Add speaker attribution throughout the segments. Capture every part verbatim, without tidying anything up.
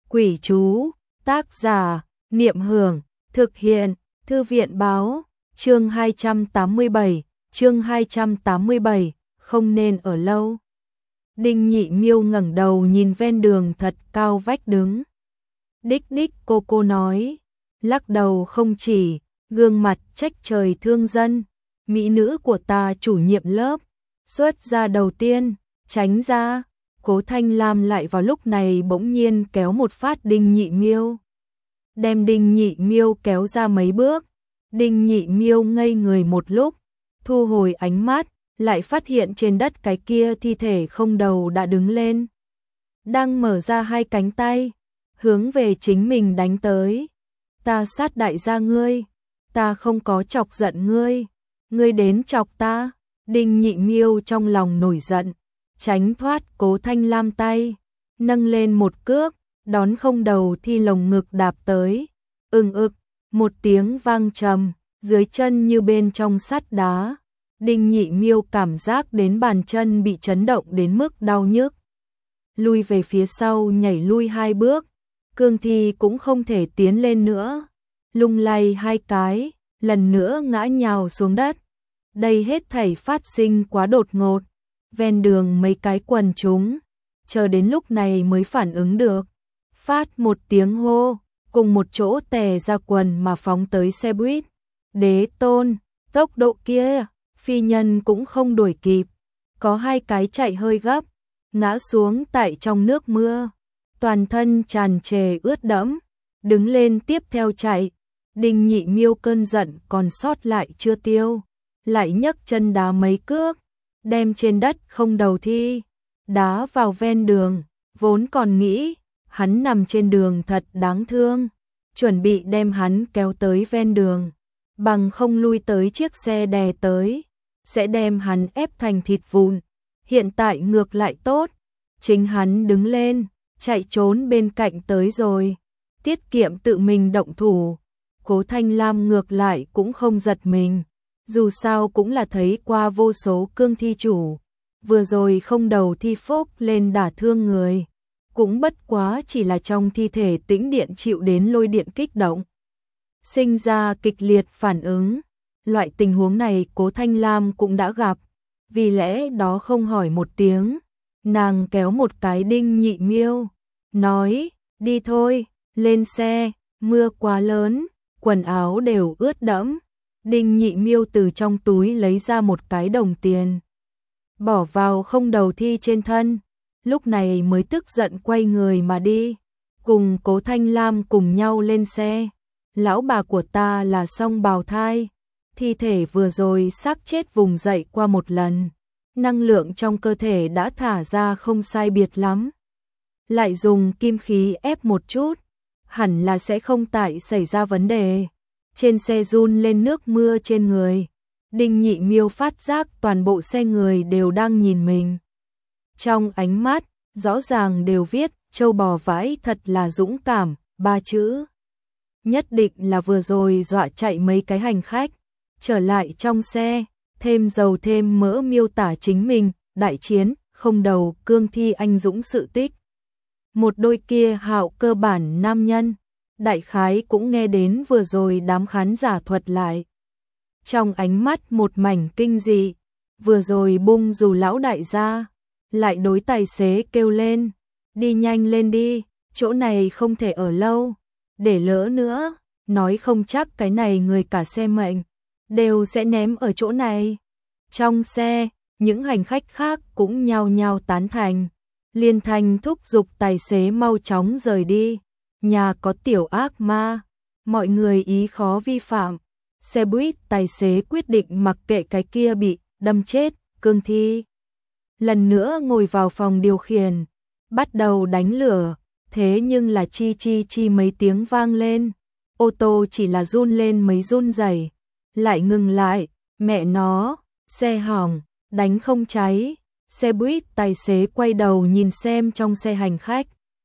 Speaker 1: Quỷ chú, tác giả, Niệm Hưởng, thực hiện, Thư viện báo, chương hai trăm tám mươi bảy, chương hai trăm tám mươi bảy, không nên ở lâu. Đinh Nhị Miêu ngẩng đầu nhìn ven đường thật cao vách đứng. Đích đích cô cô nói, lắc đầu không chỉ, gương mặt trách trời thương dân, mỹ nữ của ta chủ nhiệm lớp, xuất ra đầu tiên, tránh ra. Cố Thanh Lam lại vào lúc này bỗng nhiên kéo một phát Đinh Nhị Miêu. Đem Đinh Nhị Miêu kéo ra mấy bước. Đinh Nhị Miêu ngây người một lúc, thu hồi ánh mắt, lại phát hiện trên đất cái kia thi thể không đầu đã đứng lên. Đang mở ra hai cánh tay, hướng về chính mình đánh tới. Ta sát đại gia ngươi, ta không có chọc giận ngươi, ngươi đến chọc ta. Đinh Nhị Miêu trong lòng nổi giận, tránh thoát Cố Thanh Lam tay, nâng lên một cước, đón không đầu thi lồng ngực đạp tới. Ưng ực, một tiếng vang trầm, dưới chân như bên trong sắt đá. Đinh Nhị Miêu cảm giác đến bàn chân bị chấn động đến mức đau nhức. Lui về phía sau nhảy lui hai bước, cương thi cũng không thể tiến lên nữa. Lung lay hai cái, lần nữa ngã nhào xuống đất. Đây hết thảy phát sinh quá đột ngột. Ven đường mấy cái quần chúng, chờ đến lúc này mới phản ứng được. Phát một tiếng hô, cùng một chỗ tè ra quần mà phóng tới xe buýt. Đế Tôn, tốc độ kia, phi nhân cũng không đuổi kịp. Có hai cái chạy hơi gấp, ngã xuống tại trong nước mưa. Toàn thân tràn trề ướt đẫm, đứng lên tiếp theo chạy. Đinh Nhị Miêu cơn giận còn sót lại chưa tiêu, lại nhấc chân đá mấy cước, đem trên đất không đầu thi, đá vào ven đường. Vốn còn nghĩ, hắn nằm trên đường thật đáng thương, chuẩn bị đem hắn kéo tới ven đường, bằng không lui tới chiếc xe đè tới, sẽ đem hắn ép thành thịt vụn. Hiện tại ngược lại tốt, chính hắn đứng lên, chạy trốn bên cạnh tới rồi, tiết kiệm tự mình động thủ. Cố Thanh Lam ngược lại cũng không giật mình, dù sao cũng là thấy qua vô số cương thi chủ, vừa rồi không đầu thi phốc lên đả thương người, cũng bất quá chỉ là trong thi thể tĩnh điện chịu đến lôi điện kích động, sinh ra kịch liệt phản ứng. Loại tình huống này Cố Thanh Lam cũng đã gặp, vì lẽ đó không hỏi một tiếng, nàng kéo một cái Đinh Nhị Miêu, nói, đi thôi, lên xe, mưa quá lớn, quần áo đều ướt đẫm. Đinh Nhị Miêu từ trong túi lấy ra một cái đồng tiền, bỏ vào không đầu thi trên thân, lúc này mới tức giận quay người mà đi, cùng Cố Thanh Lam cùng nhau lên xe. Lão bà của ta là song bào thai, thi thể vừa rồi xác chết vùng dậy qua một lần, năng lượng trong cơ thể đã thả ra không sai biệt lắm, lại dùng kim khí ép một chút, hẳn là sẽ không tại xảy ra vấn đề. Trên xe run lên nước mưa trên người, Đinh Nhị Miêu phát giác toàn bộ xe người đều đang nhìn mình. Trong ánh mắt, rõ ràng đều viết, trâu bò vãi thật là dũng cảm, ba chữ. Nhất định là vừa rồi dọa chạy mấy cái hành khách, trở lại trong xe, thêm dầu thêm mỡ miêu tả chính mình, đại chiến, không đầu, cương thi anh dũng sự tích. Một đôi kia hạo cơ bản nam nhân, đại khái cũng nghe đến vừa rồi đám khán giả thuật lại. Trong ánh mắt một mảnh kinh dị, vừa rồi bung dù lão đại gia, lại đối tài xế kêu lên, đi nhanh lên đi, chỗ này không thể ở lâu, để lỡ nữa, nói không chắc cái này người cả xe mệnh, đều sẽ ném ở chỗ này. Trong xe, những hành khách khác cũng nhao nhao tán thành, liên thanh thúc giục tài xế mau chóng rời đi. Nhà có tiểu ác ma, mọi người ý khó vi phạm. Xe buýt tài xế quyết định mặc kệ cái kia bị đâm chết cương thi, lần nữa ngồi vào phòng điều khiển, bắt đầu đánh lửa. Thế nhưng là chi chi chi mấy tiếng vang lên, ô tô chỉ là run lên mấy run rẩy, lại ngừng lại. Mẹ nó, xe hỏng, đánh không cháy. Xe buýt tài xế quay đầu nhìn xem trong xe hành khách,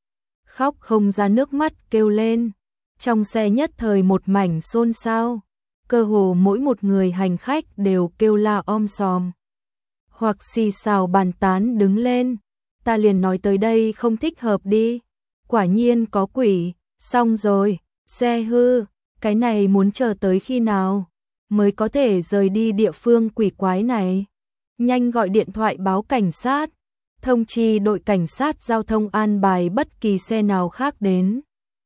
Speaker 1: khóc không ra nước mắt kêu lên. Trong xe nhất thời một mảnh xôn xao, cơ hồ mỗi một người hành khách đều kêu la om sòm, hoặc xì xào bàn tán đứng lên. Ta liền nói tới đây không thích hợp đi, quả nhiên có quỷ, xong rồi, xe hư, cái này muốn chờ tới khi nào mới có thể rời đi địa phương quỷ quái này. Nhanh gọi điện thoại báo cảnh sát, thông chi đội cảnh sát giao thông an bài bất kỳ xe nào khác đến.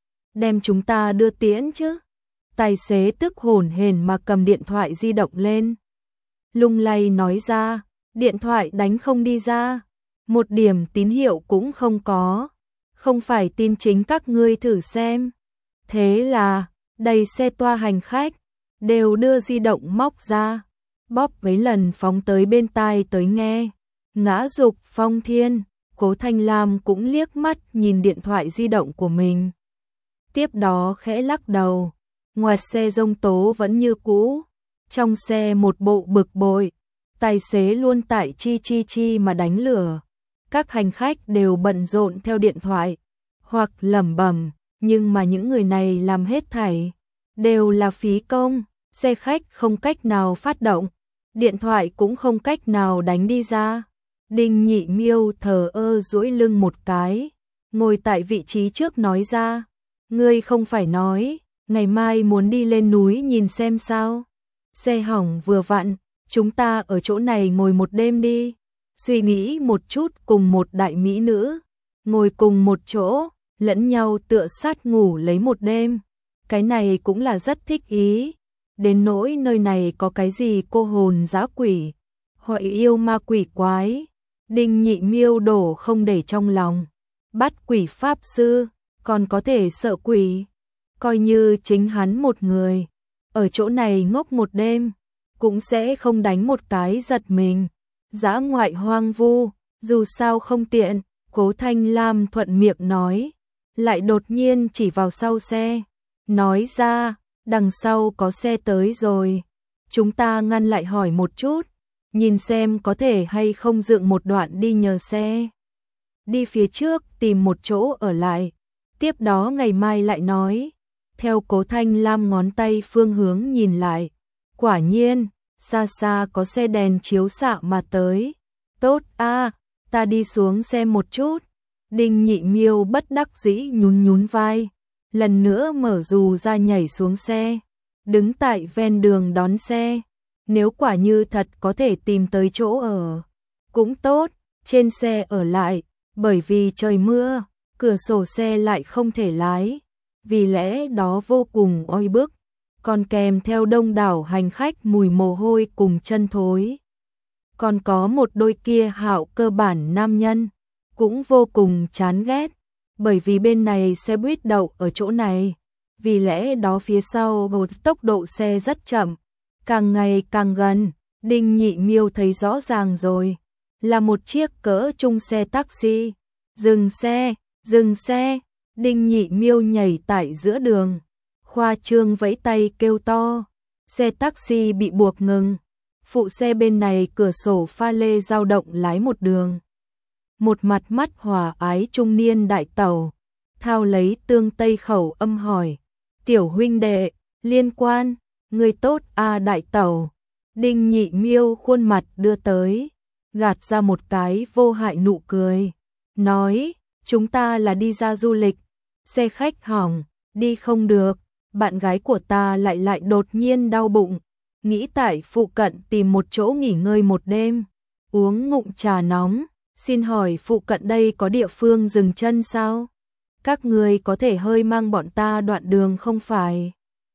Speaker 1: Đem chúng ta đưa tiễn chứ. Tài xế tức hổn hển mà cầm điện thoại di động lên. Lung lay nói ra, điện thoại đánh không đi ra, một điểm tín hiệu cũng không có. Không phải tin chính các ngươi thử xem. Thế là, đầy xe toa hành khách, đều đưa di động móc ra, bóp mấy lần phóng tới bên tai tới nghe. Ngã Dục, Phong Thiên, Cố Thanh Lam cũng liếc mắt nhìn điện thoại di động của mình. Tiếp đó khẽ lắc đầu, ngoài xe Dông Tố vẫn như cũ, trong xe một bộ bực bội, tài xế luôn tại chi chi chi mà đánh lửa. Các hành khách đều bận rộn theo điện thoại, hoặc lẩm bẩm, nhưng mà những người này làm hết thảy đều là phí công, xe khách không cách nào phát động, điện thoại cũng không cách nào đánh đi ra. Đinh Nhị Miêu thờ ơ duỗi lưng một cái, ngồi tại vị trí trước nói ra, ngươi không phải nói, ngày mai muốn đi lên núi nhìn xem sao? Xe hỏng vừa vặn, chúng ta ở chỗ này ngồi một đêm đi. Suy nghĩ một chút cùng một đại mỹ nữ, ngồi cùng một chỗ, lẫn nhau tựa sát ngủ lấy một đêm. Cái này cũng là rất thích ý. Đến nỗi nơi này có cái gì cô hồn dã quỷ, hoặc yêu ma quỷ quái, Đinh Nhị Miêu đổ không để trong lòng. Bắt quỷ pháp sư, còn có thể sợ quỷ. Coi như chính hắn một người, ở chỗ này ngốc một đêm, cũng sẽ không đánh một cái giật mình. Dã ngoại hoang vu, dù sao không tiện, Cố Thanh Lam thuận miệng nói, lại đột nhiên chỉ vào sau xe, nói ra, đằng sau có xe tới rồi, chúng ta ngăn lại hỏi một chút, nhìn xem có thể hay không dựng một đoạn đi nhờ xe. Đi phía trước tìm một chỗ ở lại, tiếp đó ngày mai lại nói. Theo Cố Thanh Lam ngón tay phương hướng nhìn lại, quả nhiên, xa xa có xe đèn chiếu xạ mà tới. Tốt a, ta đi xuống xem một chút. Đinh Nhị Miêu bất đắc dĩ nhún nhún vai, lần nữa mở dù ra nhảy xuống xe, đứng tại ven đường đón xe. Nếu quả như thật có thể tìm tới chỗ ở, cũng tốt, trên xe ở lại, bởi vì trời mưa, cửa sổ xe lại không thể lái, vì lẽ đó vô cùng oi bức, còn kèm theo đông đảo hành khách mùi mồ hôi cùng chân thối. Còn có một đôi kia hạo cơ bản nam nhân, cũng vô cùng chán ghét, bởi vì bên này xe buýt đậu ở chỗ này, vì lẽ đó phía sau một tốc độ xe rất chậm, càng ngày càng gần. Đinh Nhị Miêu thấy rõ ràng rồi, là một chiếc cỡ trung xe taxi. Dừng xe, dừng xe. Đinh Nhị Miêu nhảy tại giữa đường, khoa trương vẫy tay kêu to, xe taxi bị buộc ngừng. Phụ xe bên này cửa sổ pha lê dao động lái một đường. Một mặt mắt hòa ái trung niên đại tẩu, thao lấy tương tây khẩu âm hỏi, tiểu huynh đệ, liên quan, người tốt a đại tẩu. Đinh Nhị Miêu khuôn mặt đưa tới, gạt ra một cái vô hại nụ cười, nói, chúng ta là đi ra du lịch, xe khách hỏng, đi không được, bạn gái của ta lại lại đột nhiên đau bụng, nghĩ tại phụ cận tìm một chỗ nghỉ ngơi một đêm, uống ngụm trà nóng, xin hỏi phụ cận đây có địa phương dừng chân sao? Các người có thể hơi mang bọn ta đoạn đường không phải?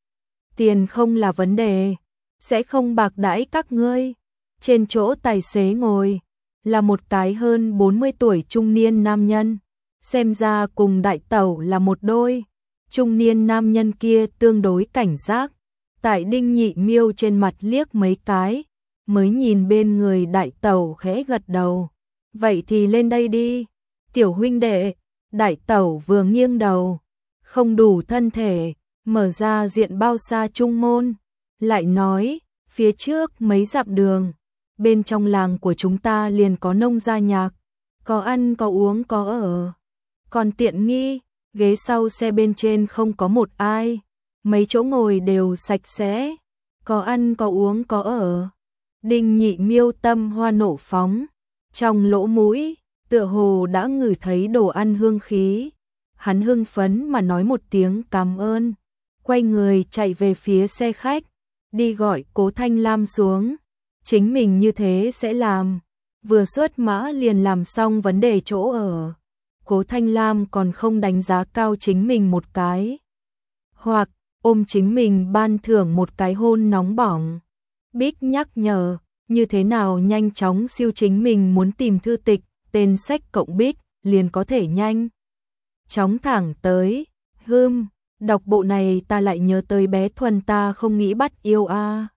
Speaker 1: Tiền không là vấn đề, sẽ không bạc đãi các ngươi. Trên chỗ tài xế ngồi là một cái hơn bốn mươi tuổi trung niên nam nhân, xem ra cùng đại tẩu là một đôi. Trung niên nam nhân kia tương đối cảnh giác, tại Đinh Nhị Miêu trên mặt liếc mấy cái, mới nhìn bên người đại tẩu khẽ gật đầu. Vậy thì lên đây đi, tiểu huynh đệ. Đại tẩu vừa nghiêng đầu, không đủ thân thể, mở ra diện bao xa trung môn, lại nói, phía trước mấy dặm đường, bên trong làng của chúng ta liền có nông gia nhạc, có ăn có uống có ở, còn tiện nghi, ghế sau xe bên trên không có một ai, mấy chỗ ngồi đều sạch sẽ, có ăn có uống có ở. Đinh Nhị Miêu tâm hoa nổ phóng, trong lỗ mũi tựa hồ đã ngửi thấy đồ ăn hương khí. Hắn hưng phấn mà nói một tiếng cảm ơn, quay người chạy về phía xe khách, đi gọi Cố Thanh Lam xuống. Chính mình như thế sẽ làm, vừa xuất mã liền làm xong vấn đề chỗ ở. Cố Thanh Lam còn không đánh giá cao chính mình một cái, hoặc ôm chính mình ban thưởng một cái hôn nóng bỏng. Bích nhắc nhở, như thế nào nhanh chóng siêu chính mình muốn tìm thư tịch, tên sách cộng Bích, liền có thể nhanh chóng thẳng tới. Hưm, đọc bộ này ta lại nhớ tới bé Thuần ta không nghĩ bắt yêu a.